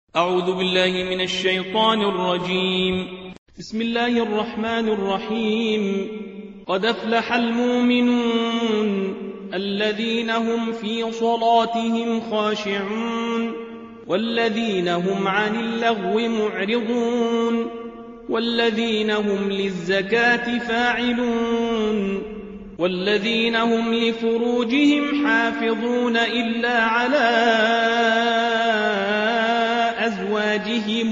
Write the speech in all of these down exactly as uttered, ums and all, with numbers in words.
أعوذ بالله من الشيطان الرجيم. بسم الله الرحمن الرحيم. قد أفلح المؤمنون الذين هم في صلاتهم خاشعون والذين هم عن اللغو معرضون والذين هم للزكاة فاعلون والذين هم لفروجهم حافظون إلا على أزواجهم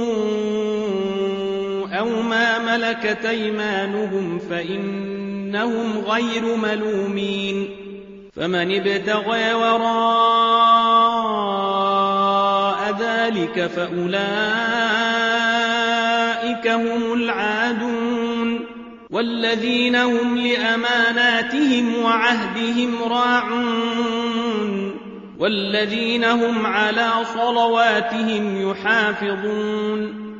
أو ما ملكت أيمانهم فإنهم غير ملومين. فمن ابتغى وراء ذلك فأولئك هم العادون والذين هم لأماناتهم وعهدهم راعون والذين هم على صلواتهم يحافظون.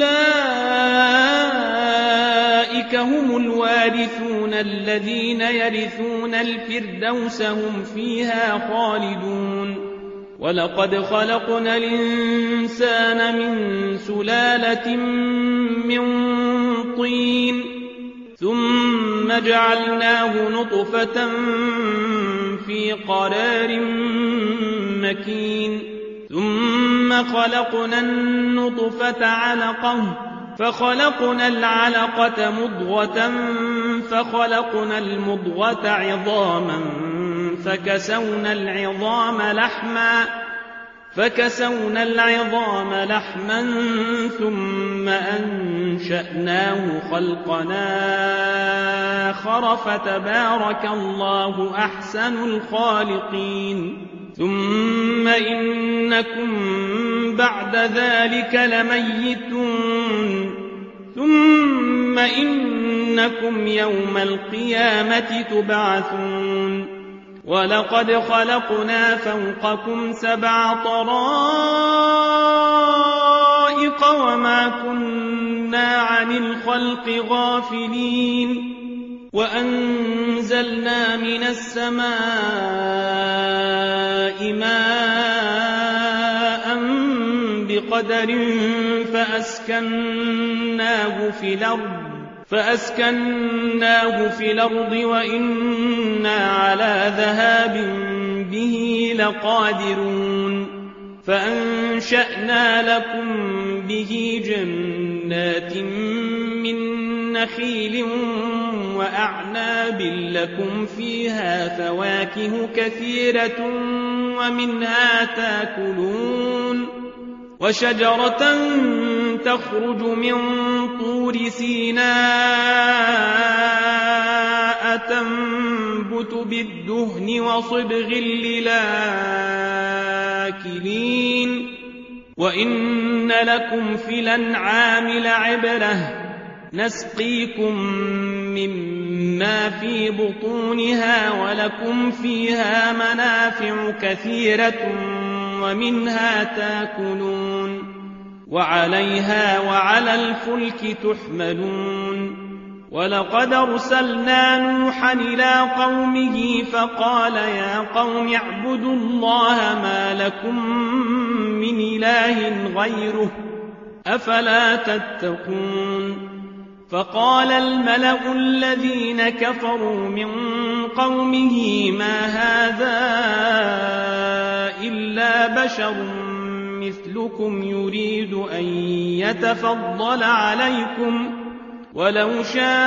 أولئك هم الوارثون الذين يرثون الفردوس هم فيها خالدون. ولقد خلقنا الإنسان من سلالة من طين ثم جعلناه نطفة في قرار مكين ثم خلقنا النطفة علقة فخلقنا العلقة مضغة فخلقنا المضغة عظاما فكسونا العظام لحما فكسونا العظام لحما ثم أنشأناه خلقنا آخر فتبارك الله أحسن الخالقين. ثم إنكم بعد ذلك لميتون ثم إنكم يوم القيامة تبعثون. ولقد خلقنا فوقكم سبع طرائق وما كنا عن الخلق غافلين. وأنزلنا من السماء ماء بقدر فأسكناه في الأرض فأسكناه في الأرض وإنا على ذهاب به لقادرون. فأنشأنا لكم به جنات من نخيل وأعناب لكم فيها فواكه كثيرة ومنها تاكلون. وشجرة تخرج من طور سيناء تنبت بالدهن وصبغ للآكلين. وإن لكم في الأنعام لعبرة نسقيكم مما في بطونها ولكم فيها منافع كثيرة ومنها تاكلون وعليها وعلى الفلك تحملون. ولقد أرسلنا نوحا إلى قومه فقال يا قوم اعبدوا الله ما لكم من إله غيره أفلا تتقون. فقال الملأ الذين كفروا من قومه ما هذا إلا بشر مثلكم يريد أن يتفضل عليكم ولو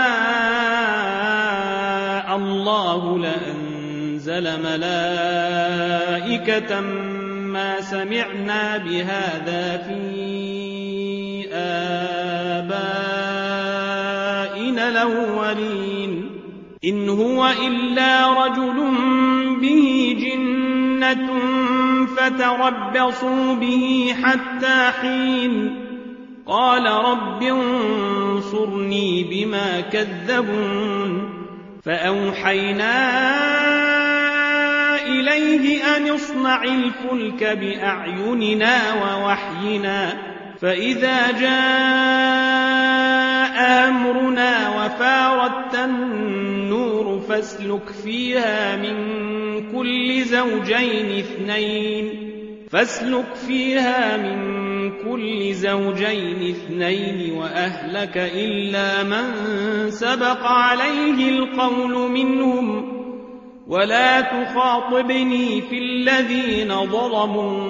شاء الله لأنزل ملائكة ما سمعنا بهذا في آبائنا الأولين إن هو إلا رجل به جنة فتربصوا به حتى حين. قال رب انصرني بما كذبون. فأوحينا إليه أن اصنع الفلك بأعيننا ووحينا فإذا جاء أمرنا وفاردت النور فاسلك فيها من كل زوجين اثنين فاسلك فيها من زوجين اثنين وأهلك إلا من سبق عليه القول منهم ولا تخاطبني في الذين ظلموا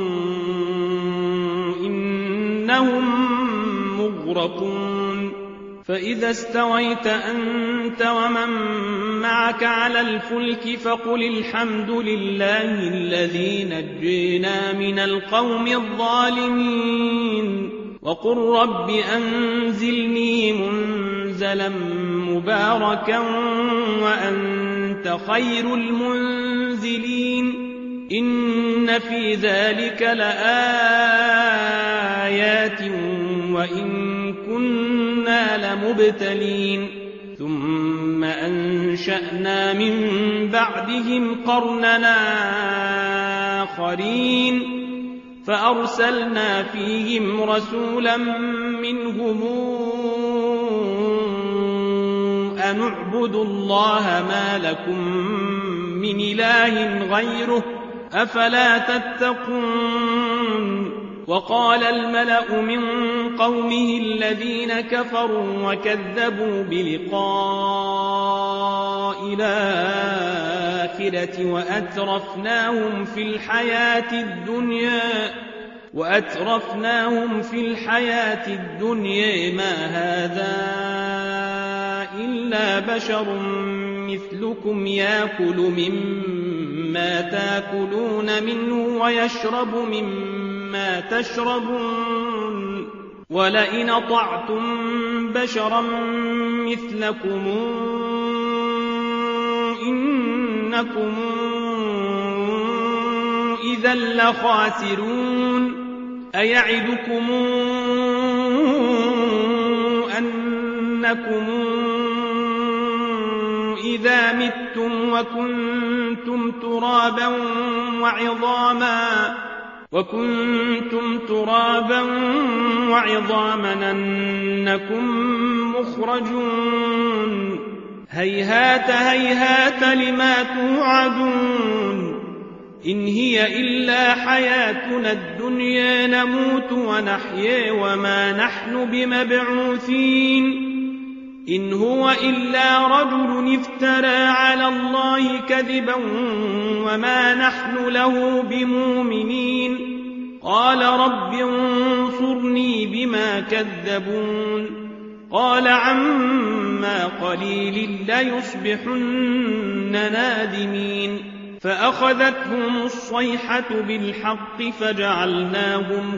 إنهم مغرقون فإذا استويت أنت ومن معك على الفلك فقل الحمد لله الذي نجينا من القوم الظالمين وقل رب أنزلني منزلا مباركا وأنت خير المنزلين إن في ذلك لآيات وإن كنا لمبتلين ثم أنشأنا من بعدهم قرننا آخرين فأرسلنا فيهم رسولا منهم أن اعبدوا الله ما لكم من إله غيره أفلا تتقون وقال الملأ من قومه الذين كفروا وكذبوا بلقاء الآخرة وأترفناهم في الحياة الدنيا وأترفناهم في الحياة الدنيا ما هذا إلا بشر مثلكم يأكل مما تأكلون منه ويشرب مما تشربون ولئن أطعتم بشرا مثلكم إنكم إذا لخاسرون أيعدكم أنكم إذا متم وكنتم ترابا وعظاما وكنتم ترابا وعظاما أنكم مخرجون هيهات هيهات لما توعدون إن هي إلا حياتنا الدنيا نموت ونحيا وما نحن بمبعوثين إن هو إلا رجل افترى على الله كذبا وما نحن له بمؤمنين قال رب انصرني بما كذبون قال عما قليل ليصبحن نادمين فأخذتهم الصيحة بالحق فجعلناهم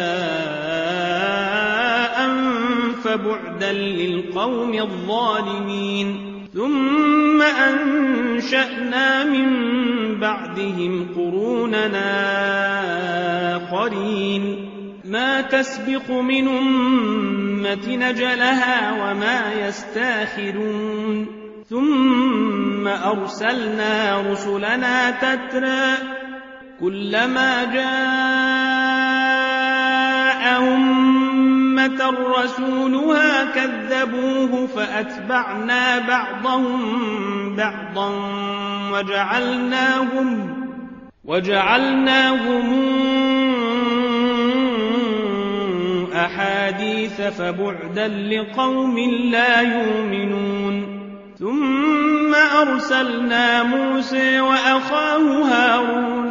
غثاء فبعدا للقوم الظالمين ثم أنشأنا من بعدهم قروننا آخرين ما تسبق من أمة نجلها وما يستاخرون ثم أرسلنا رسلنا تترى كلما جاء أمة رسولها كذبوه فأتبعنا بعضهم بعضا وجعلناهم وجعلناهم أحاديث فبعدا لقوم لا يؤمنون ثم أرسلنا موسى وأخاه هارون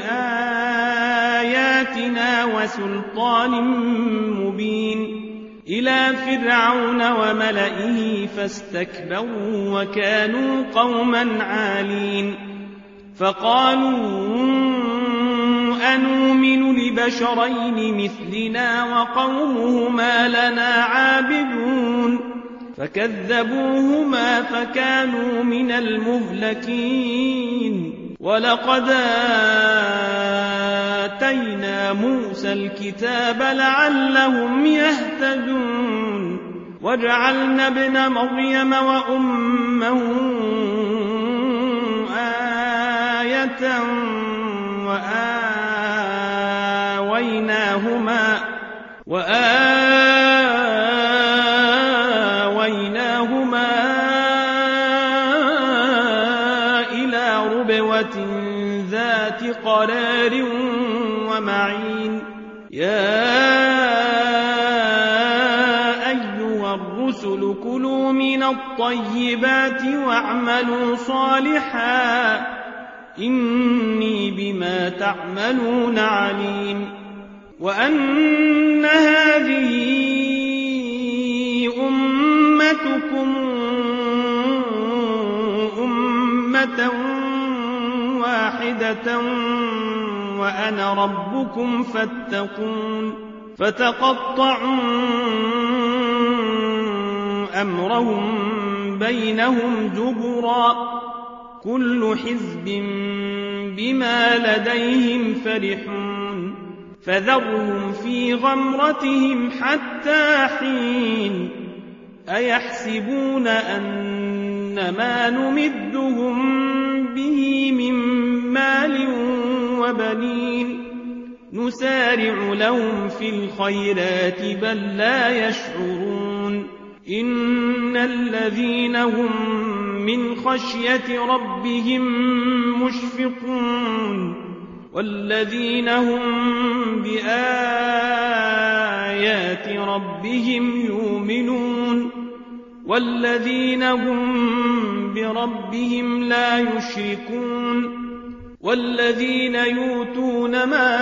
بآياتنا وسلطان مبين إلى فرعون وملئه فاستكبروا وكانوا قوما عالين فقالوا أنؤمن لبشرين مثلنا وقومهما لنا عابدون فكذبوهما فكانوا من المهلكين ولقد آتينا موسى الكتاب لعلهم يهتدون وجعلنا ابن مريم وأمه آية وآويناهما وآويناهما إلى ربوة ذات قرار ومعين يا الطيبات واعملوا صالحا إني بما تعملون عليم وأن هذه أمتكم أمة واحدة وأنا ربكم فاتقون فتقطعوا أمرهم بينهم زبرا كل حزب بما لديهم فرحون فذرهم في غمرتهم حتى حين أيحسبون أن ما نمدهم به من مال وبنين نسارع لهم في الخيرات بل لا يشعرون إن الذين هم من خشية ربهم مشفقون والذين هم بآيات ربهم يؤمنون والذين هم بربهم لا يشركون والذين يؤتون ما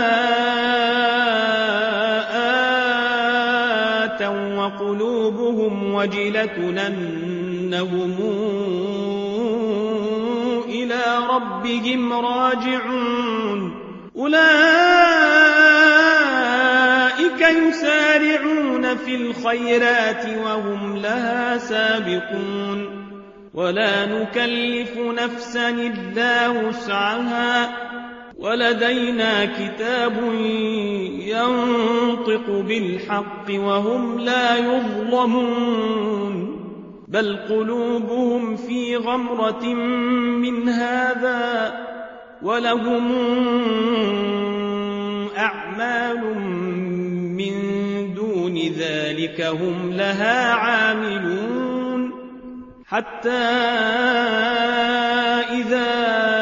آتوا وقلوبهم وجلة أنهم إلى ربهم راجعون أولئك يسارعون في الخيرات وهم لها سابقون ولا نكلف نفسا إلا وسعها ولدينا كتاب ينطق بالحق وهم لا يظلمون بل قلوبهم في غمرة من هذا ولهم أعمال من دون ذلك هم لها عاملون حتى إذا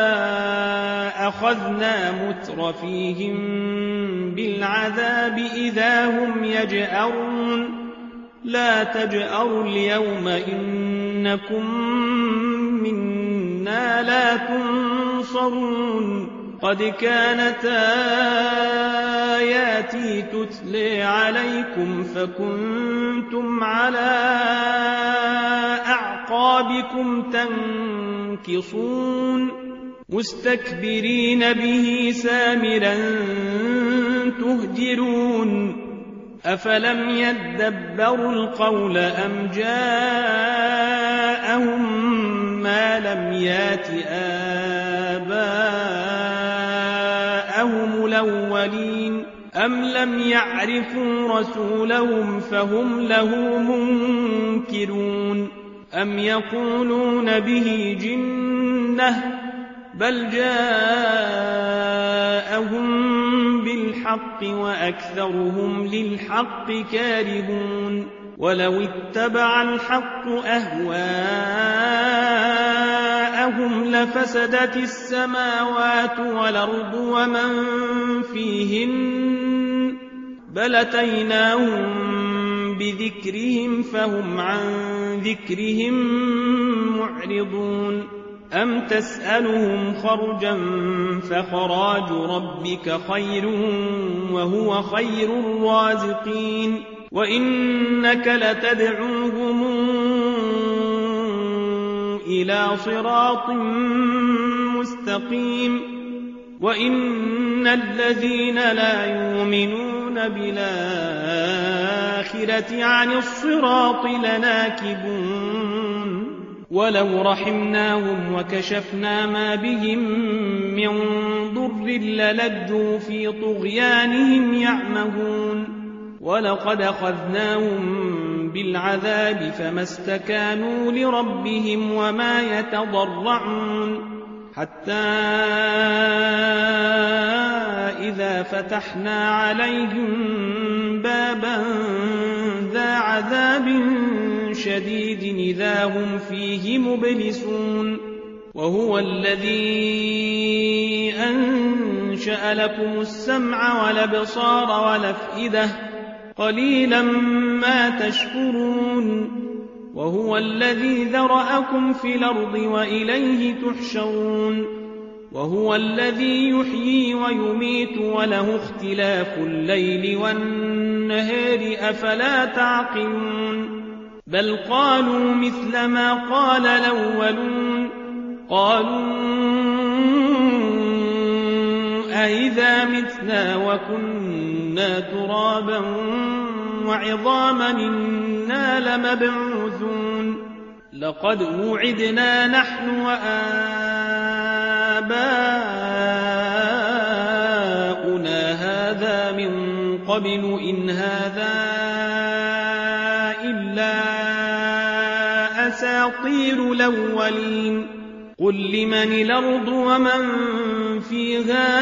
أخذنا مترفيهم بالعذاب إذا هم يجأرون لا تجأروا اليوم إنكم منا لا تنصرون قد كانت آياتي تتلى عليكم فكنتم على أعقابكم تنكصون مستكبرين به سامرا تهجرون أفلم يدبروا القول أم جاءهم ما لم يات آباءهم الأولين أم لم يعرفوا رسولهم فهم له منكرون أم يقولون به جنة بل جاءهم بالحق وأكثرهم للحق كارهون ولو اتبع الحق أهواءهم لفسدت السماوات والأرض ومن فيهن بل أتيناهم بذكرهم فهم عن ذكرهم معرضون أم تسألهم خرجا فخراج ربك خير وهو خير الرازقين وإنك لتدعوهم إلى صراط مستقيم وإن الذين لا يؤمنون بالآخرة عن الصراط لناكبون ولو رحمناهم وكشفنا ما بهم من ضر للجوا في طغيانهم يعمهون ولقد أخذناهم بالعذاب فما استكانوا لربهم وما يتضرعون حتى إذا فتحنا عليهم بابا ذا عذاب شديد إذا هم فيه مبلسون وهو الذي أنشأ لكم السمع والأبصار والأفئدة قليلا ما تشكرون وهو الذي ذرأكم في الأرض وإليه تحشرون وهو الذي يحيي ويميت وله اختلاف الليل والنهار أفلا تعقلون بل قالوا مثل ما قال الأولون قالوا أئذا متنا وكنا ترابا وعظاما إنا لمبعوثون لقد وعدنا نحن وآباؤنا هذا من قبل إن هذا إلا أساطير الأولين قل لمن الأرض ومن فيها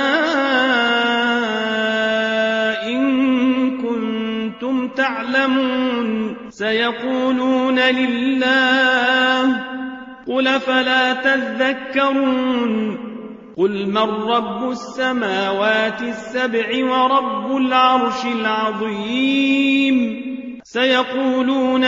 إن كنتم تعلمون سيقولون لله قل فلا تذكرون قل من رب السماوات السبع ورب العرش العظيم سيقولون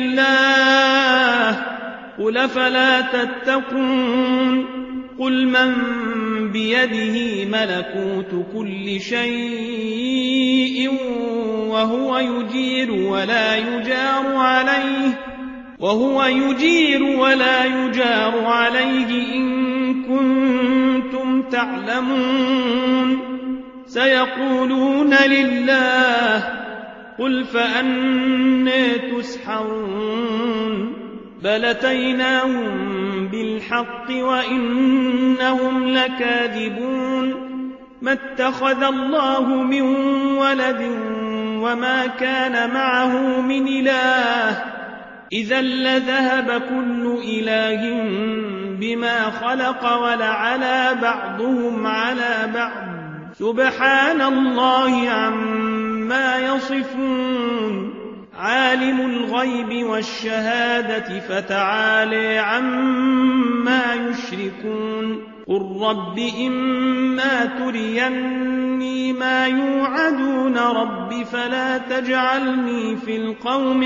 لله قل فلا تتقون قل من بيده ملكوت كل شيء وهو يجير ولا يجار عليه وهو يجير ولا يجار عليه إن كنتم تعلمون سيقولون لله قل فأنى تسحرون بل أتيناهم بالحق وإنهم لكاذبون ما اتخذ الله من ولد وما كان معه من إله إذا لذهب كل إله بما خلق ولعلى بعضهم على بعض سبحان الله عما يصفون عالم الغيب والشهادة فتعالى عما يشركون قل رب إما تريني ما يوعدون رب فلا تجعلني في القوم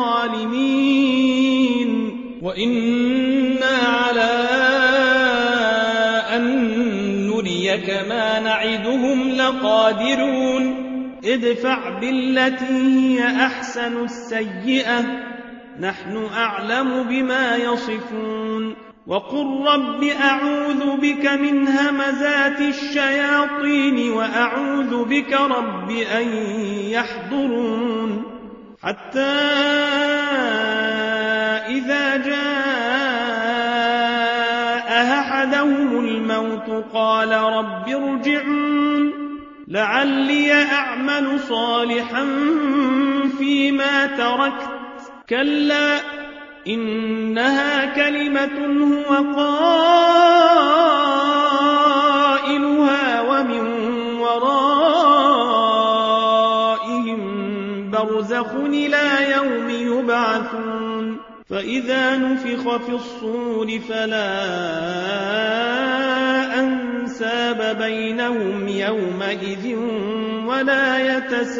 الظالمين وإنا على أن نريك ما نعدهم لقادرون ادفع بالتي هي أحسن السيئة نحن أعلم بما يصفون وقل رب أعوذ بك من همزات الشياطين وأعوذ بك رب أن يحضرون حتى إذا جاء أحدهم الموت قال رب ارجعون لعلي أعمل صالحا فيما تركت كلا إنها كلمة هو قائلها ومن ورائهم برزخ إلى يوم يبعثون فإذا نفخ في الصور فلا أنساب بينهم يومئذ ولا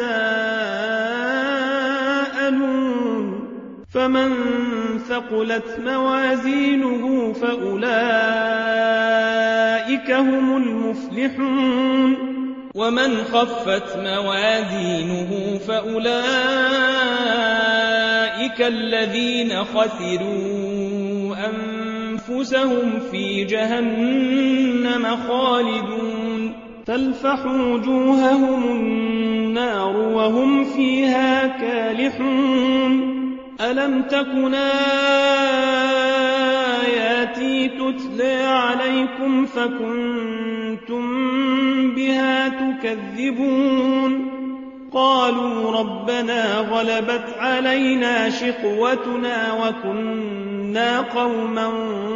يتساءلون فمن ثقلت موازينه فأولئك هم المفلحون ومن خفت موازينه فأولئك الذين خسروا أنفسهم في جهنم خالدون تلفح وجوههم النار وهم فيها كالحون ألم تكن آياتي تتلى عليكم فكنتم بها تكذبون قالوا ربنا غلبت علينا شقوتنا وكنا قوما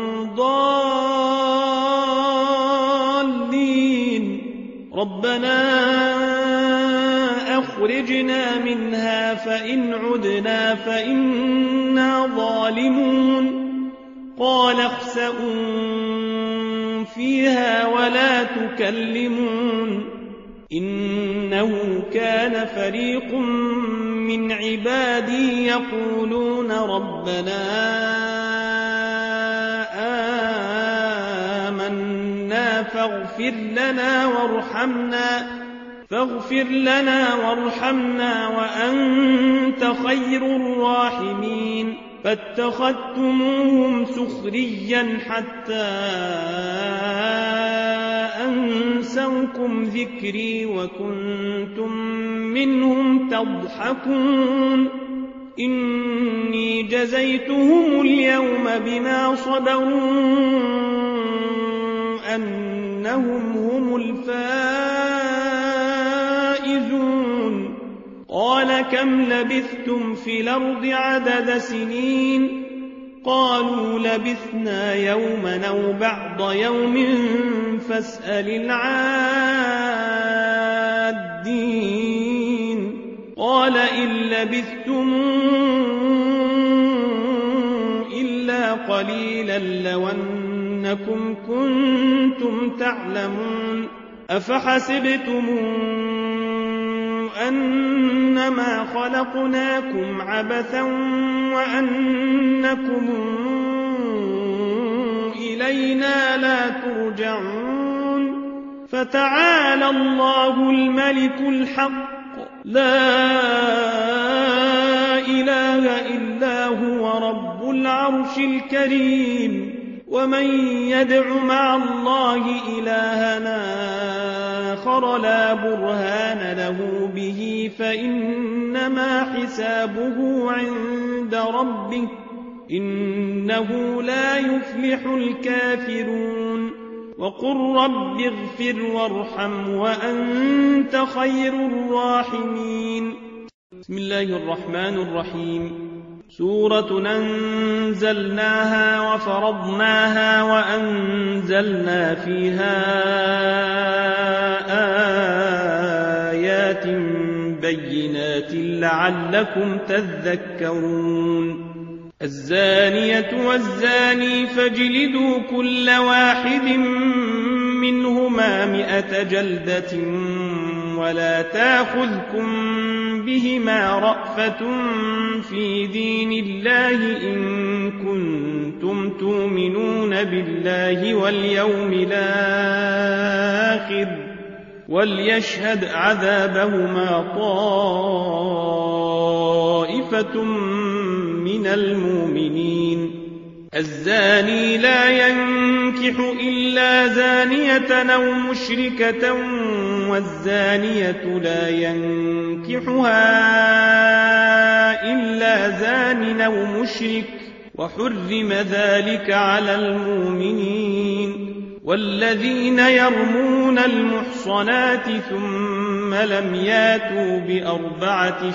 ضالين ربنا أخرجنا منها فإن عدنا فإنا ظالمون قال اخسئوا فيها ولا تكلمون إنه كان فريق من عبادي يقولون ربنا آمنا فاغفر لنا وارحمنا فاغفر لنا وارحمنا وأنت خير الراحمين فاتخذتموهم سخريا حتى أنسوكم ذكري وكنتم منهم تضحكون إني جزيتهم اليوم بما صبروا أنهم هم الفائزون قال كم لبثتم في الأرض عدد سنين قالوا لبثنا يوما أو بعض يوم فاسأل العادين قال إن لبثتم إلا قليلا لو أنكم كنتم تعلمون أفحسبتم أنما خلقناكم عبثا وأنكم إلينا لا ترجعون فتعالى الله الملك الحق لا إله إلا هو رب العرش الكريم ومن يدع مع الله إلهنا آخر لا برهان له به فإنما حسابه عند ربه إنه لا يفلح الكافرون وقل رب اغفر وارحم وأنت خير الراحمين بسم الله الرحمن الرحيم سورة أنزلناها وفرضناها وأنزلنا فيها آيات بينات لعلكم تذكرون الزانية والزاني فاجلدوا كل واحد منهما مئة جلدة ولا تأخذكم بهما رأفة في دين الله إن كنتم تؤمنون بالله واليوم الآخر وليشهد عذابهما طائفة من المؤمنين الزاني لا ينكح إلا زانية أو مشركة والزانية لا ينكحها إلا زان أو مشرك وحرم ذلك على المؤمنين والذين يرمون المحصنات ثم لم ياتوا بأربعة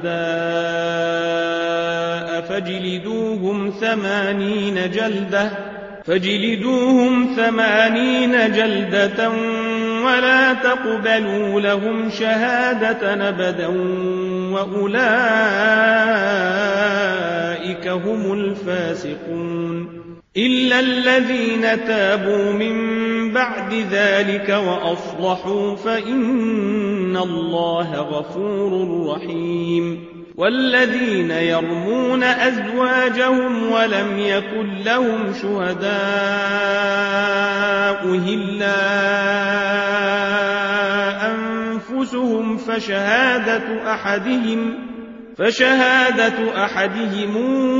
شهداء فاجلدوهم ثمانين جلدة فاجلدوهم ثمانين جلدة ولا تقبلوا لهم شهادة أبدا وأولئك هم الفاسقون إلا الذين تابوا من بعد ذلك وأصلحوا فإن الله غفور رحيم والذين يرمون أزواجهم ولم يكن لهم شهداء إلا أنفسهم فشهادة أحدهم فشهادة أحدهم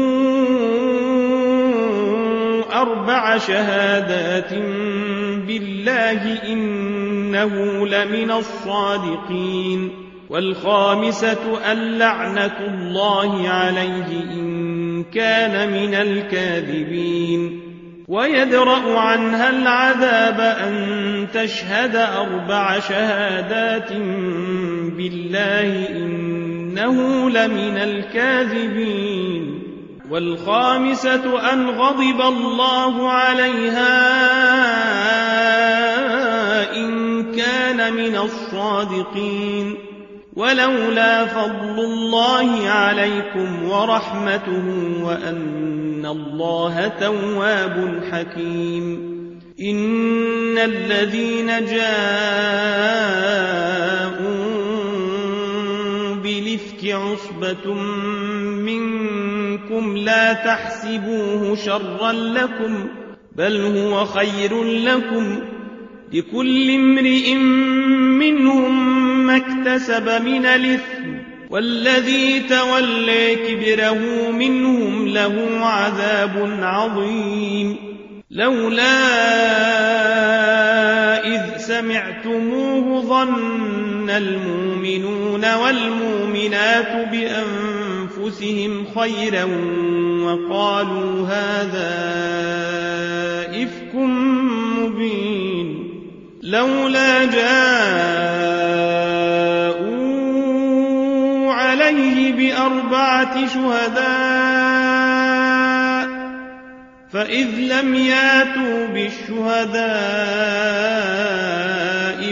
أربع شهادات بالله إنه لمن الصادقين والخامسة اللعنة الله عليه إن كان من الكاذبين ويدرأ عنها العذاب أن تشهد أربع شهادات بالله إنه لمن الكاذبين والخامسة أن غضب الله عليها إن كان من الصادقين ولولا فضل الله عليكم ورحمته وأن الله تواب حكيم إن الذين جاءوا بالإفك الإفك عصبة منكم لا تحسبوه شرا لكم بل هو خير لكم لكل امرئ منهم ما اكتسب من الإثم والذي تولى كبره منهم له عذاب عظيم لولا إذ سمعتموه ظن المؤمنون والمؤمنات بأنفسهم خيرا وقالوا هذا إفك مبين لولا جاءوا عليه بأربعة شهداء فإذ لم ياتوا بالشهداء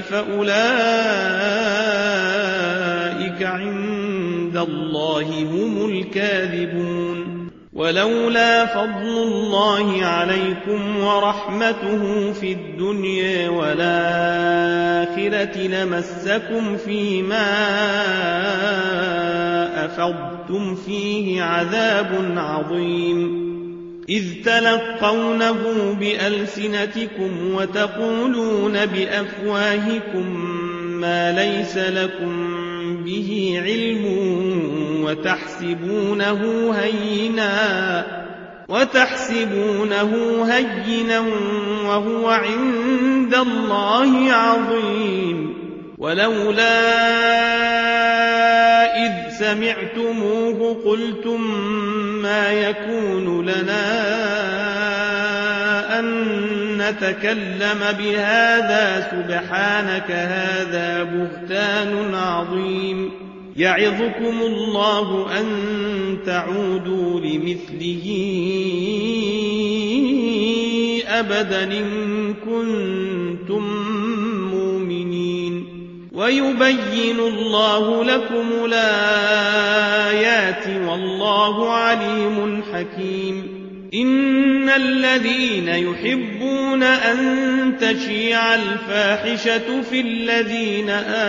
فأولئك عند الله هم الكاذبون ولولا فضل الله عليكم ورحمته في الدنيا والآخرة لمسكم فيما أفضتم فيه عذاب عظيم إذ تلقونه بألسنتكم وتقولون بأفواهكم ما ليس لكم به علم وتحسبونه هينا وتحسبونه هينا وهو عند الله عظيم ولولا إذ سمعتموه قلتم ما يكون لنا أن نتكلم بهذا سبحانك هذا بهتان عظيم يعظكم الله أن تعودوا لمثله أبدا إن كنتم مؤمنين ويبين الله لكم الآيات والله عليم حكيم إن الذين يحبون أن تشيع الفاحشة في الذين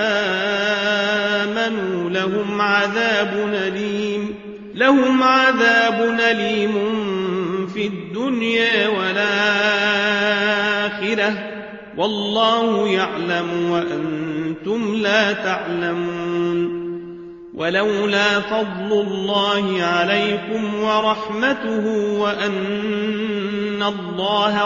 آمنوا لهم عذاب أليم لهم عذاب أليم في الدنيا والآخرة والله يعلم وأنتم لا تعلمون ولولا فضل الله عليكم ورحمته وأن الله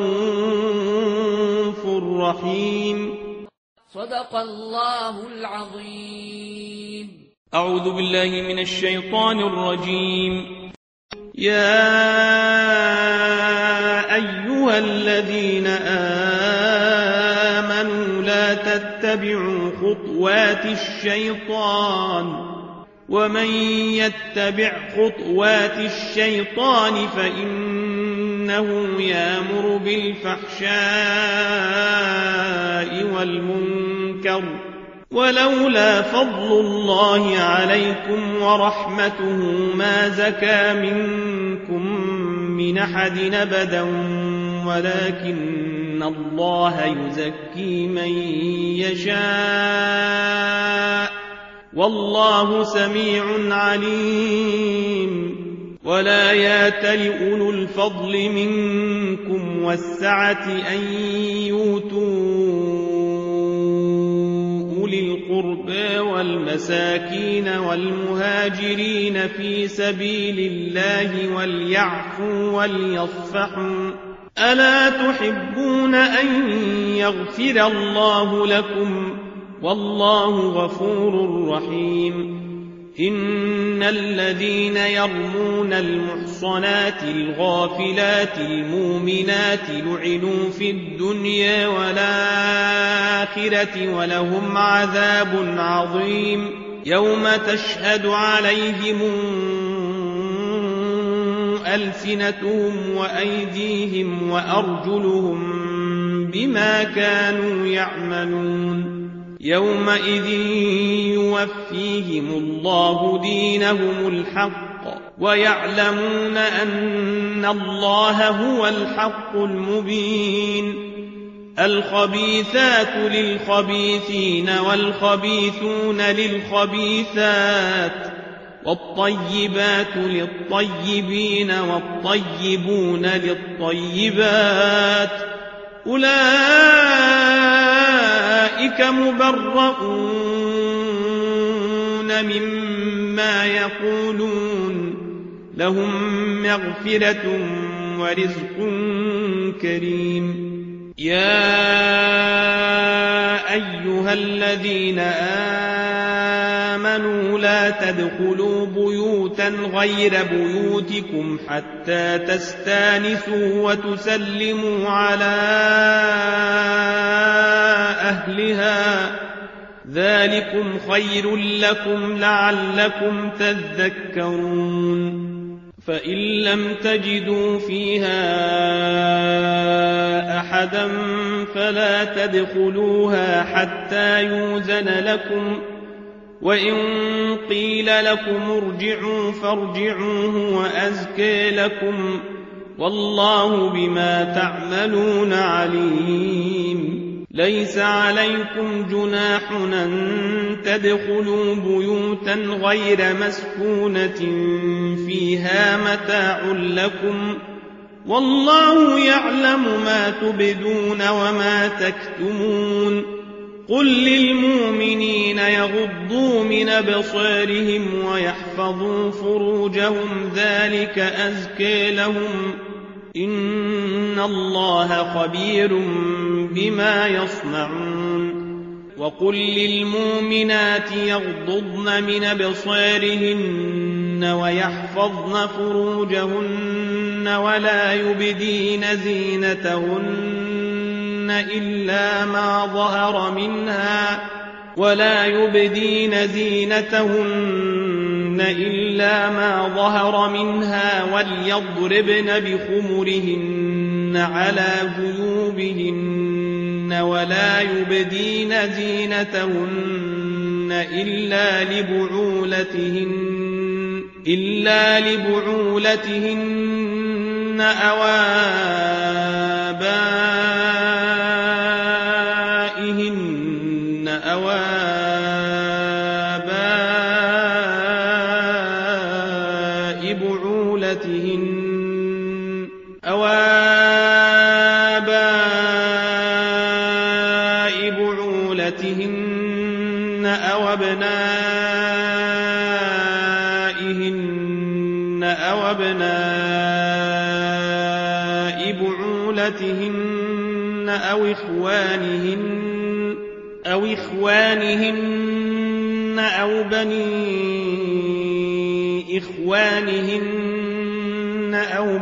رؤوف رحيم صدق الله العظيم. أعوذ بالله من الشيطان الرجيم. يا أيها الذين آمنوا لا تتبعوا خطوات الشيطان ومن يتبع خطوات الشيطان فإنه يأمر بالفحشاء والمنكر ولولا فضل الله عليكم ورحمته ما زكى منكم من أحد أبدا ولكن الله يزكي من يشاء والله سميع عليم ولا يأتل أولو الفضل منكم والسعة أن يؤتوا أولي القربى والمساكين والمهاجرين في سبيل الله وليعفوا وليصفحوا ألا تحبون أن يغفر الله لكم والله غفور رحيم إن الذين يرمون المحصنات الغافلات المؤمنات لعنوا في الدنيا والآخرة ولهم عذاب عظيم يوم تشهد عليهم ألسنتهم وأيديهم وأرجلهم بما كانوا يعملون يومئذ يوفيهم الله دينهم الحق ويعلمون أن الله هو الحق المبين الخبيثات للخبيثين والخبيثون للخبيثات والطيبات للطيبين والطيبون للطيبات أولئك مبرؤون مما يقولون لهم مغفرة ورزق كريم. يا أيها الذين آمنوا لا تدخلوا بيوتا غير بيوتكم حتى تستانسوا وتسلموا على أهلها ذلكم خير لكم لعلكم تذكرون. فإن لم تجدوا فيها أحدا فلا تدخلوها حتى يؤذن لكم وإن قيل لكم ارجعوا فارجعوا هو أزكى لكم والله بما تعملون عليم. ليس عليكم جناح أن تدخلوا بيوتا غير مسكونة فيها متاع لكم والله يعلم ما تبدون وما تكتمون. قل للمؤمنين يغضوا من أبصارهم ويحفظوا فروجهم ذلك أزكى لهم إن الله خبير بما يصنعون. وقل للمؤمنات يغضضن من أبصارهن ويحفظن فروجهن ولا يبدين زينتهن إلا ما ظهر منها ولا يبدين زينتهن إلا ما ظهر منها وليضربن بخمرهن على جيوبهن ولا يبدين زينتهن إلا لبعولتهن إلا لبعولتهن أو آبائهن أو آباء بعولتهن أو آباء بعولتهن أو أبنائهن أو أبناء بعولتهن أو إخوانهن أو إخوانهن أو بني إخوانهن أو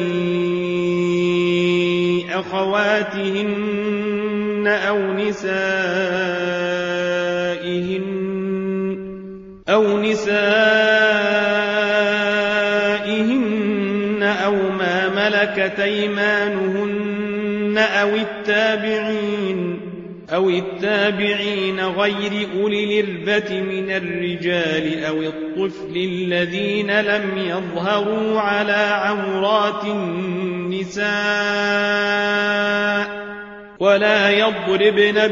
بني أخواتهن أو نسائهن أو نسائهن أو ما ملكت أيمانهن أو التابعين أو التابعين غير أولي الإربة من الرجال أو الطفل الذين لم يظهروا على عورات النساء ولا يضربن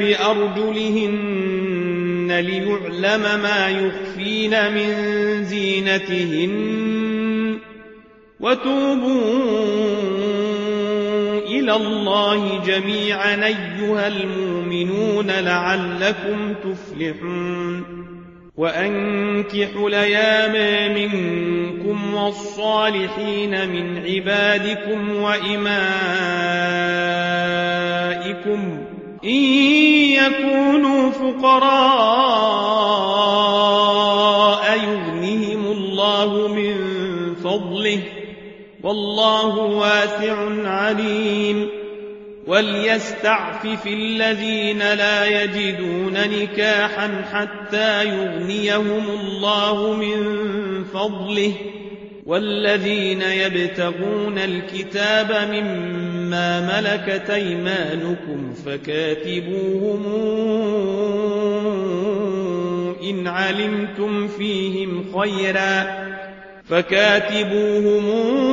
بأرجلهن ليعلم ما يخفين من زينتهن وتوبوا إلى الله جميعا أيها المؤمنون لعلكم تفلحون. وأنكحوا الأيام منكم والصالحين من عبادكم وإمائكم إن يكونوا فقراء يغنهم الله من فضله والله واسع عليم. وليستعفف الذين لا يجدون نكاحا حتى يغنيهم الله من فضله والذين يبتغون الكتاب مما ملكت أيمانكم فكاتبوهم إن علمتم فيهم خيرا فكاتبوهم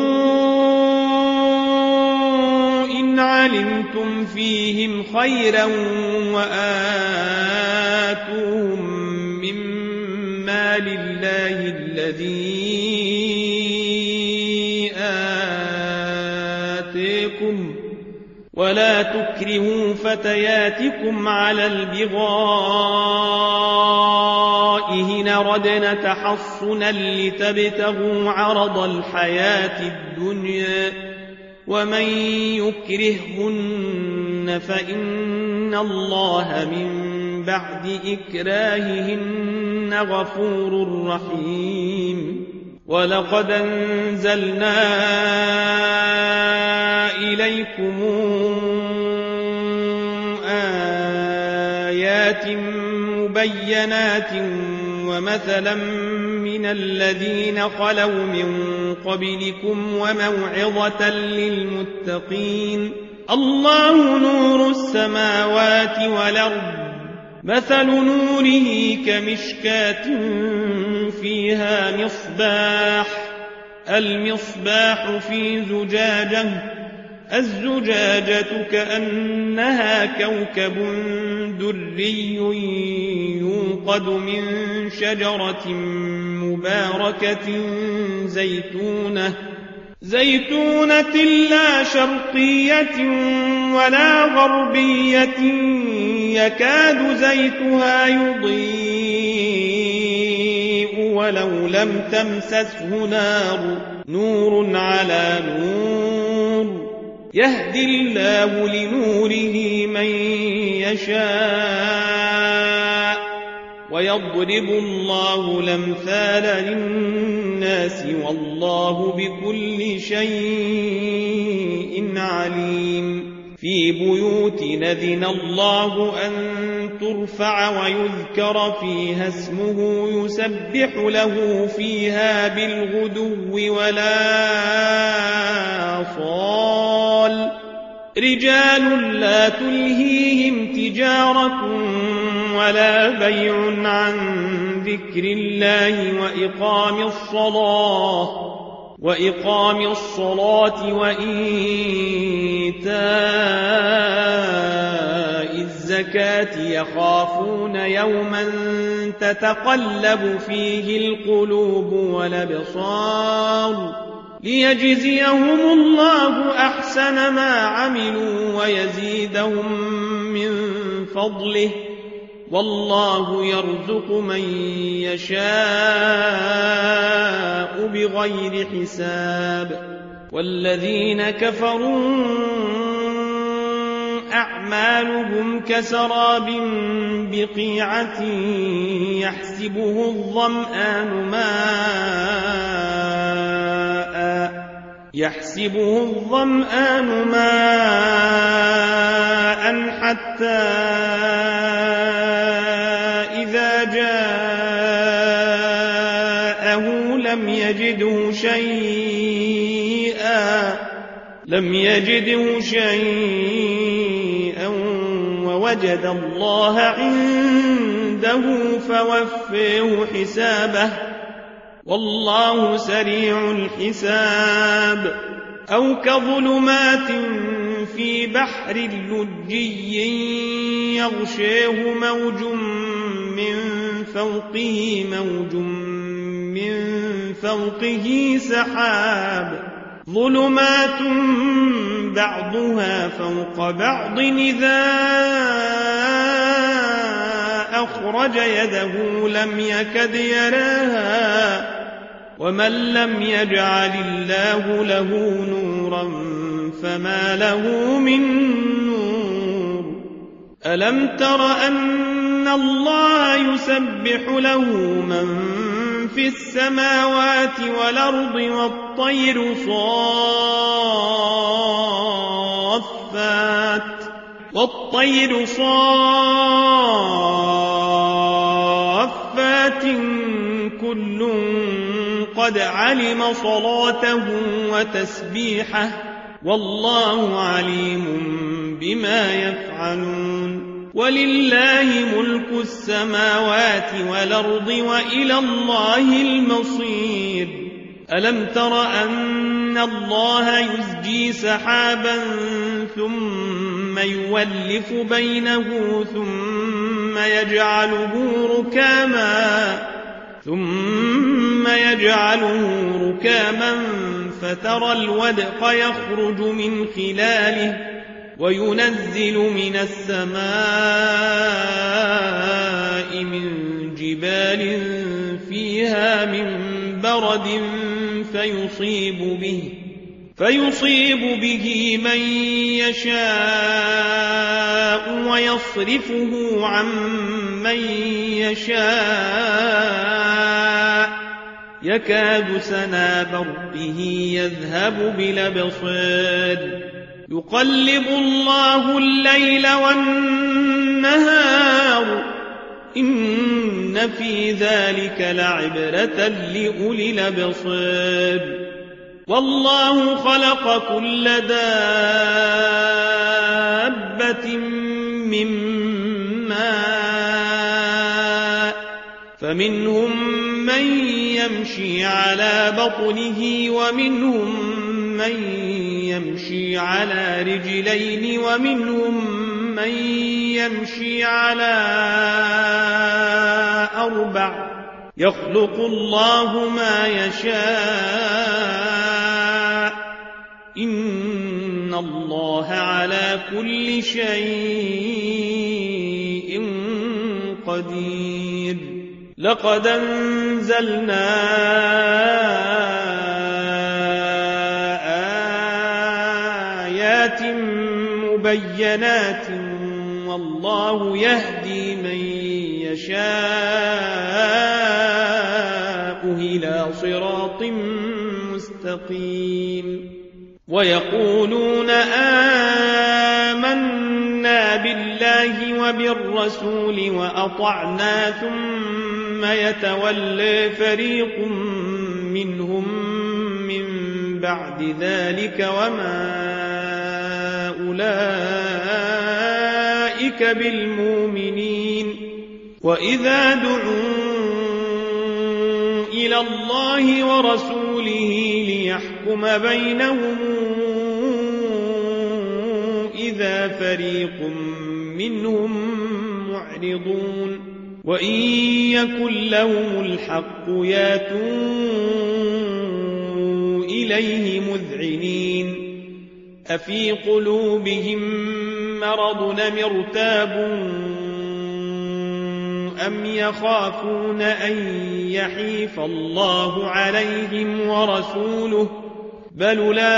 إن علمتم فيهم خيرا وآتوهم مما لله الذي الذي آتيكم ولا تكرهوا فتياتكم على البغاء إن أردنا تحصنا لتبتغوا عرض الحياة الدنيا ومن يكرههن فإن الله من بعد إكراههن غفور رحيم ولقد أنزلنا إليكم آيات مبينات ومثلا من الذين خلوا من قبلكم وموعظة للمتقين الله نور السماوات والأرض مثل نوره كمشكاة فيها مصباح المصباح في زجاجة الزجاجة كأنها كوكب دري يوقد من شجرة مباركة زيتونة زيتونة لا شرقية ولا غربية يكاد زيتها يضيء ولو لم تمسسه نار نور على نور يهدي الله لنوره من يشاء ويضرب الله الأمثال للناس والله بكل شيء عليم في بيوت أذن الله أن ترفع ويذكر فيها اسمه يسبح له فيها بالغدو ولا آصال رجال لا تلهيهم تجارة ولا بيع عن ذكر الله وإقام الصلاة وإقام الصلاة وإيتاء الزكاة يخافون يوما تتقلب فيه القلوب والأبصار ليجزيهم الله أحسن ما عملوا ويزيدهم من فضله والله يرزق من يشاء بغير حساب والذين كفروا أعمالهم كسراب بقيعة يحسبه الظمآن ماء يحسبه الظمآن ماء حتى إذا جاءه لم يجده شيئا لم يجده شيئا ووجد الله عنده فوفيه حسابه والله سريع الحساب أو كظلمات في بحر لجي يغشيه موج من فوقه موج من فوقه سحاب ظلمات بعضها فوق بعض إذا أخرج يده لم يكد يراها ومن لم يجعل الله له نورا فما له من نور ألم تر أن الله يسبح له من في السماوات والأرض والطير صافات والطير صافات كل قد علم صلاته وتسبيحه والله عليم بما يفعلون ولله ملك السماوات والأرض وإلى الله المصير ألم تر أن الله يزجي سحابا ثم يولف بينه ثم يجعله ركاما ثم ثم يجعله ركاما فترى الودق يخرج من خلاله وينزل من السماء من جبال فيها من برد فيصيب به فيصيب به من يشاء ويصرفه عن من يشاء يكاد سنا برقه يذهب بالأبصار يقلب الله الليل والنهار إن في ذلك لعبرة لأولي الأبصار والله خلق كل دابة من ماء فمنهم من يمشي على بطنه ومنهم من يمشي على رجلين ومنهم من يمشي على أربع يخلق الله ما يشاء إن الله على كل شيء قدير لقد أنزلنا آيات مبينات والله يهدي من يشاء إلى صراط مستقيم ويقولون آمنا بالله وبالرسول وأطعنا ثم يتولى فريق منهم من بعد ذلك وما أولئك بالمؤمنين وإذا دعوا إلى الله ورسوله ليحكم بينهم إذا فريق منهم معرضون وإن يكن لهم الحق ياتوا إليه مذعنين أفي قلوبهم مرض أم ارتابوا أم يخافون أن يحيف الله عليهم ورسوله بل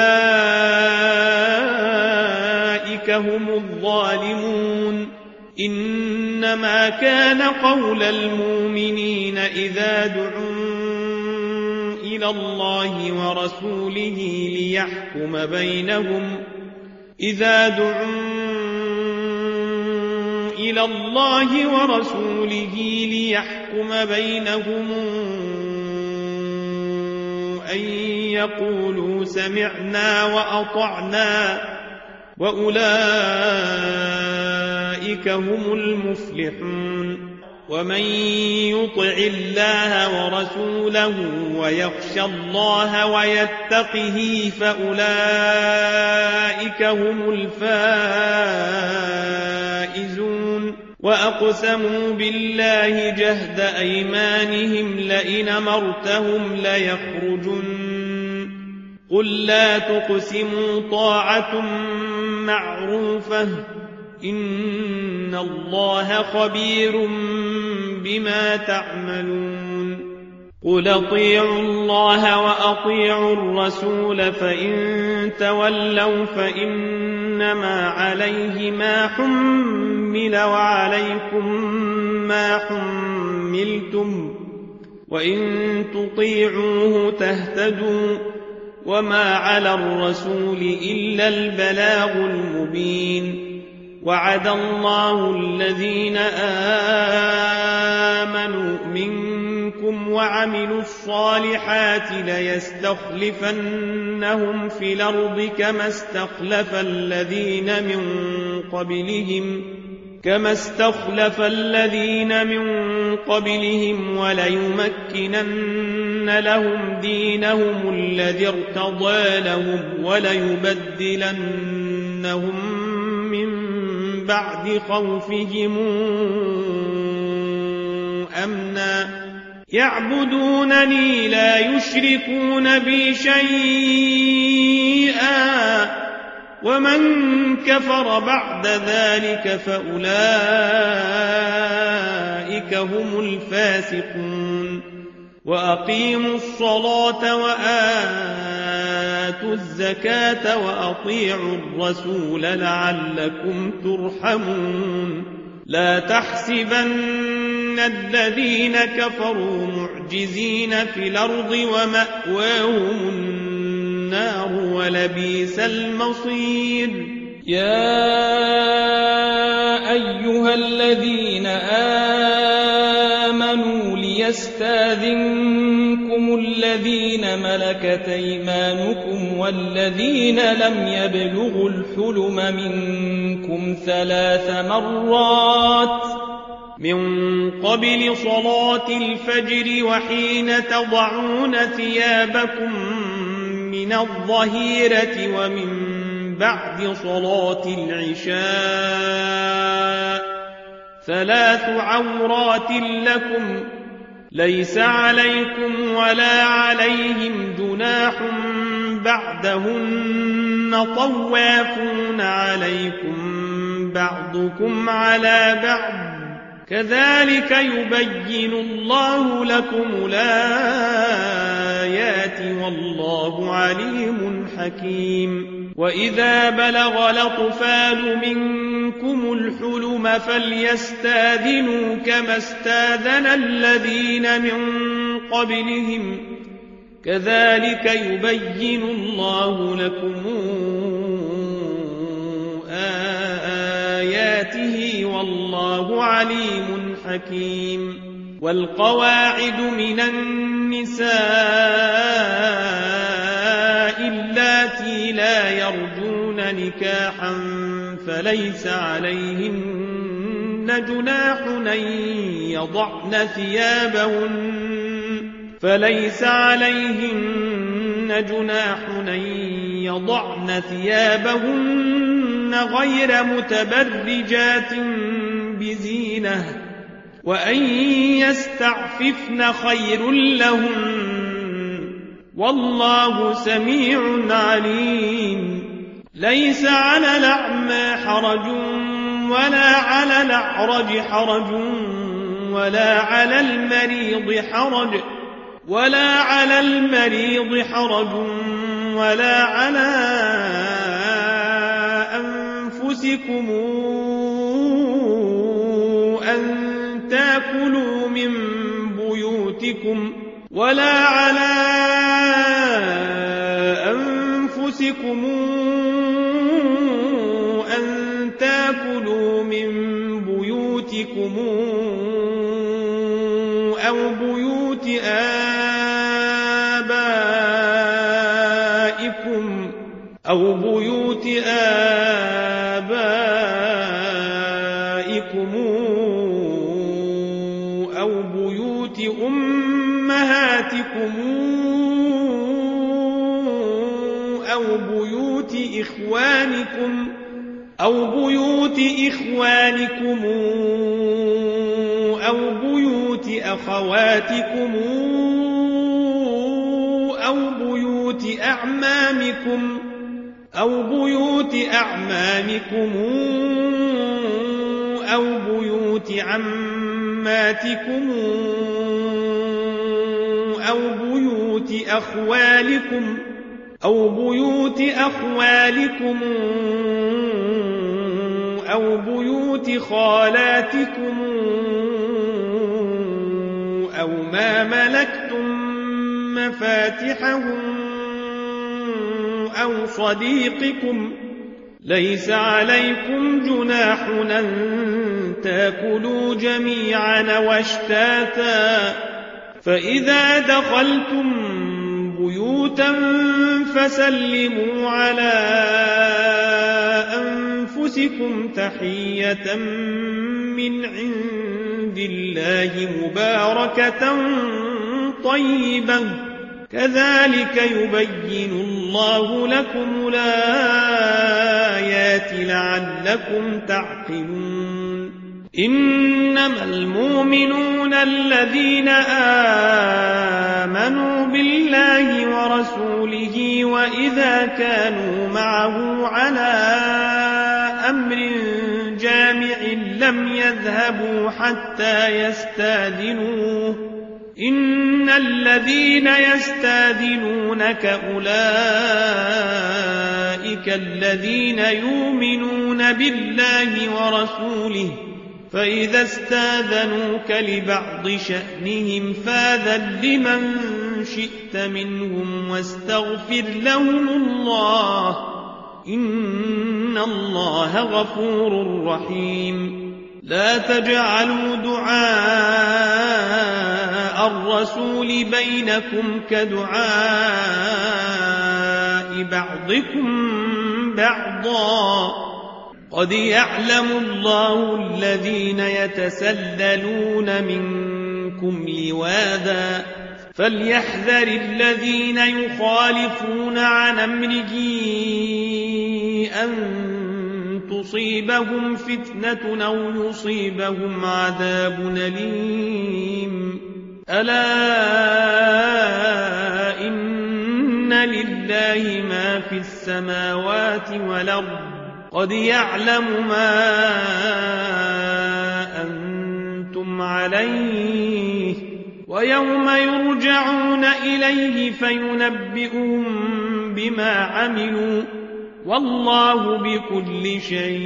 أولئك هم الظالمون إنما كان قول المؤمنين إذا دعوا إلى الله ورسوله ليحكم بينهم إذا دعوا إلى الله ورسوله ليحكم بينهم أن يقولوا سمعنا وأطعنا وأولئك هم المفلحون ومن يطع الله ورسوله ويخشى الله ويتقه فأولئك هم الفائزون وأقسموا بالله جهد أيمانهم لئن أمرتهم ليخرجن قل لا تقسموا طاعة معروفة إن الله خبير بما تعملون قل اطيعوا الله وأطيعوا الرسول فإن تولوا فإنما عليه ما حمل وعليكم ما حملتم وإن تطيعوه تهتدوا وما على الرسول إلا البلاغ المبين وعد الله الذين آمنوا منكم وعملوا الصالحات ليستخلفنهم في الأرض كما استخلف الذين من قبلهم كما استخلف الذين من قبلهم وليمكنن لهم دينهم الذي ارتضى لهم وليبدلنهم من بعد خوفهم أمنا يعبدونني لا يشركون بي شيئا ومن كفر بعد ذلك فأولئك هم الفاسقون وأقيموا الصلاة وآتوا الزكاة وأطيعوا الرسول لعلكم ترحمون لا تحسبن الذين كفروا معجزين في الأرض ومأواهم النار ولبئس المصير يا أيها الذين آمنوا ليستاذنكم الذين ملكت أيمانكم والذين لم يبلغوا الحلم منكم ثلاث مرات من قبل صلاة الفجر وحين تضعون ثيابكم من الظهيرة ومن بعد صلاة العشاء ثلاث عورات لكم ليس عليكم ولا عليهم جناح بعدهن طوافون عليكم بعضكم على بعض كذلك يبين الله لكم الآيات والله عليم حكيم وإذا بلغ الأطفال منكم الحلم فليستاذنوا كما استاذن الذين من قبلهم كذلك يبين الله لكم آياته والله عليم حكيم والقواعد من النساء اللاتي لا يرجون نكاحا فليس عليهن جناح أن يضعن ثيابهن فليس عليهن جناح أن يضعن ثيابهن غير متبرجات بزينة وأن يستعففن خير لهن والله سميع عليم ليس على الأعمى حرج ولا على الأعرج حرج ولا على المريض حرج ولا على المريض حرج ولا على أنفسكم أن تأكلوا من بيوتكم ولا على أنفسكم أن تأكلوا من بيوتكم أو بيوت آبائكم أو بيوت آبائكم أو بيوت أمهاتكم أو بيوت إخوانكم أو بيوت إخوانكم أو بيوت أخواتكم أو بيوت أعمامكم أو بيوت أعمامكم أو بيوت عماتكم أو بيوت أخوالكم أو بيوت أخوالكم أو بيوت خالاتكم أو ما ملكتم مفاتحه أو صديقكم ليس عليكم جناح أن تأكلوا جميعا واشتاتا فإذا دخلتم بيوتا فسلموا على أنفسكم تحية من عند الله مباركة طيبة كذلك يبين الله لكم الآيات لعلكم تعقلون إنما المؤمنون الذين آمنوا بالله ورسوله وإذا كانوا معه على أمر جامع لم يذهبوا حتى يستاذنوه إن الذين يستاذنونك أولئك الذين يؤمنون بالله ورسوله فإذا استاذنوك لبعض شأنهم فاذن لمن شئت منهم واستغفر لهم الله إن الله غفور رحيم لا تجعلوا دعاء الرسول بينكم كدعاء بعضكم بعضا قد يعلم الله الذين يتسللون منكم لواذا فليحذر الذين يخالفون عن أمره أن تصيبهم فتنة أو يصيبهم عذاب أليم ألا إن لله ما في السماوات والأرض قد يعلم ما أنتم عليه ويوم يرجعون إليه فينبئهم بما عملوا والله بكل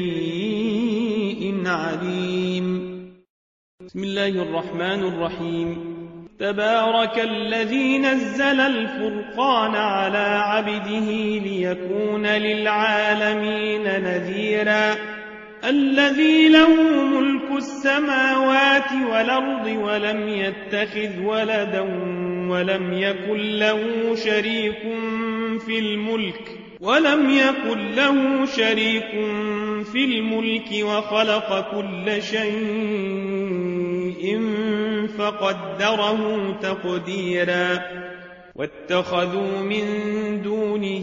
شيء عليم. بسم الله الرحمن الرحيم. تبارك الذي نزل الفرقان على عبده ليكون للعالمين نذيرا الذي له ملك السماوات والأرض ولم يتخذ ولدا ولم يكن له شريك في الملك ولم يكن له شريك في الملك وخلق كل شيء فقدره تقديرا واتخذوا من دونه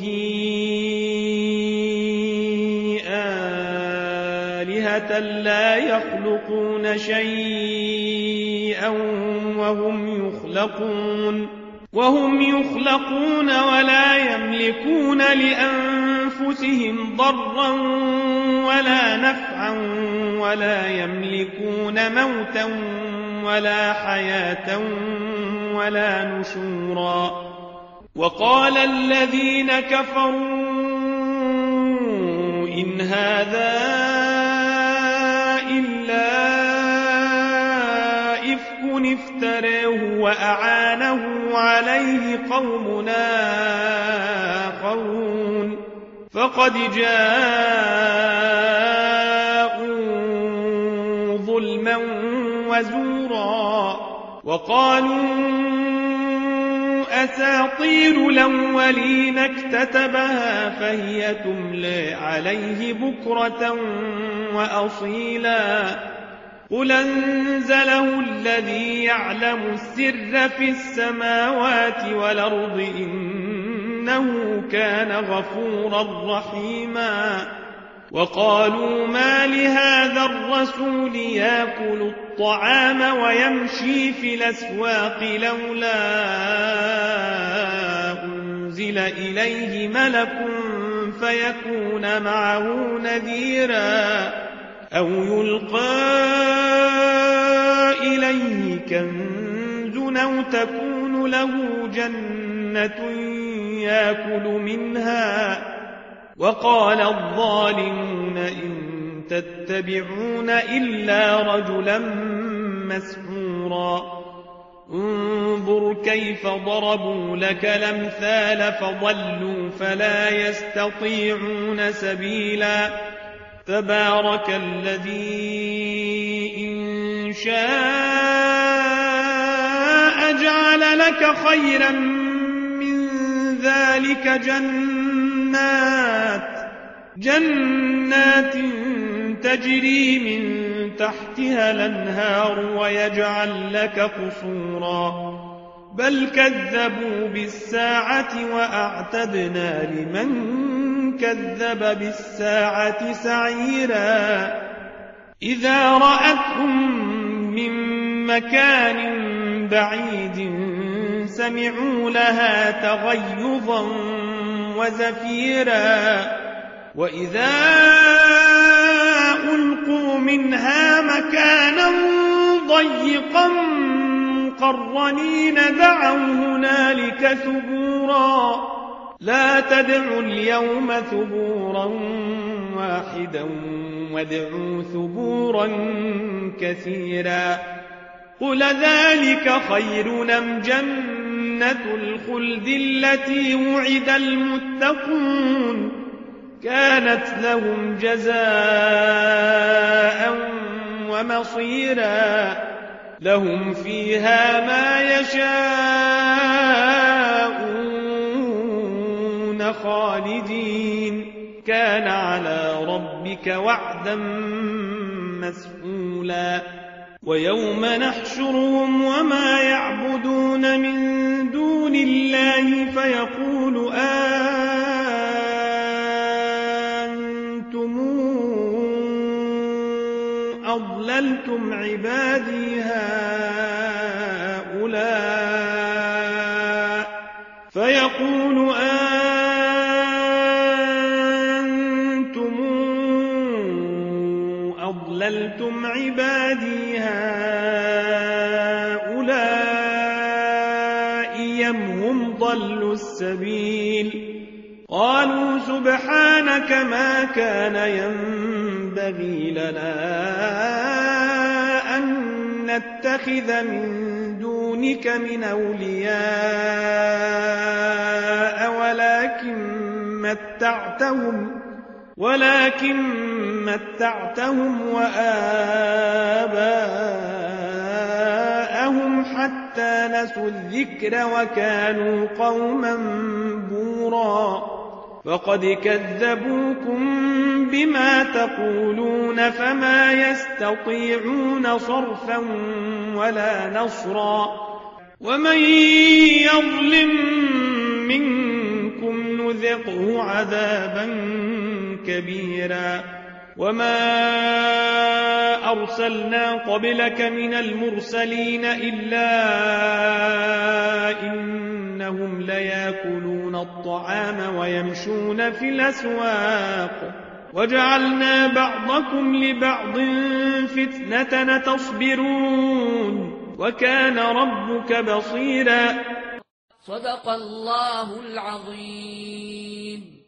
آلهة لا يخلقون شيئا وهم يخلقون وهم يخلقون ولا يملكون لأنفسهم ضرا ولا نفعا ولا يملكون موتا ولا حياة ولا نشورا وقال الذين كفروا إن هذا إلا إفك افتراه وأعانه عليه قوم آخرون فقد جاءوا ظلما وزورا وقالوا أساطير الأولين اكتتبها فهي تملى عليه بكرة وأصيلا قل أنزله الذي يعلم السر في السماوات والأرض إنه كان غفورا رحيما وقالوا ما لهذا الرسول يأكل الطعام ويمشي في الأسواق لولا أنزل إليه ملك فيكون معه نذيرا أو يلقى إليه كنز أو تكون له جنة يأكل منها وقال الظالمون إن تتبعون إلا رجلا مسحورا انظر كيف ضربوا لك الأمثال فضلوا فلا يستطيعون سبيلا تبارك الذي إن شاء جعل لك خيرا من ذلك جنات جنات تجري من تحتها الأنهار ويجعل لك قصورا بل كذبوا بالساعة وأعتدنا لمن كذب بالساعة سعيرا إذا رأتهم من مكان بعيد سمعوا لها تغيظا وزفيرا وإذا ألقوا منها مكانا ضيقا مقرنين دعوا هنالك ثبورا لا تدعوا اليوم ثبورا واحدا وادعوا ثبورا كثيرا قل ذلك خير أم جنة الخلد التي وعد المتقون كانت لهم جزاء ومصيرا لهم فيها ما يشاءون خالدين كان على ربك وعدا مسئولا ويوم نحشرهم وما يعبدون من دون الله فيقول أنتم أضللتم عبادي هؤلاء فيقول أنتم أضللتم عبادي هؤلاء أم هم ضلوا السبيل قالوا سبحانك ما كان ينبغي لنا أن نتخذ من دونك من أولياء ولكن متعتهم ولكن متعتهم وآباءهم حتى نسوا الذكر وكانوا قوما بورا فقد كذبوكم بما تقولون فما يستطيعون صرفا ولا نصرا ومن يظلم منكم نذقه عذابا كبيرا وما أرسلنا قبلك من المرسلين إلا إنهم ليأكلون الطعام ويمشون في الأسواق وجعلنا بعضكم لبعض فتنة تصبرون وكان ربك بصيرا صدق الله العظيم.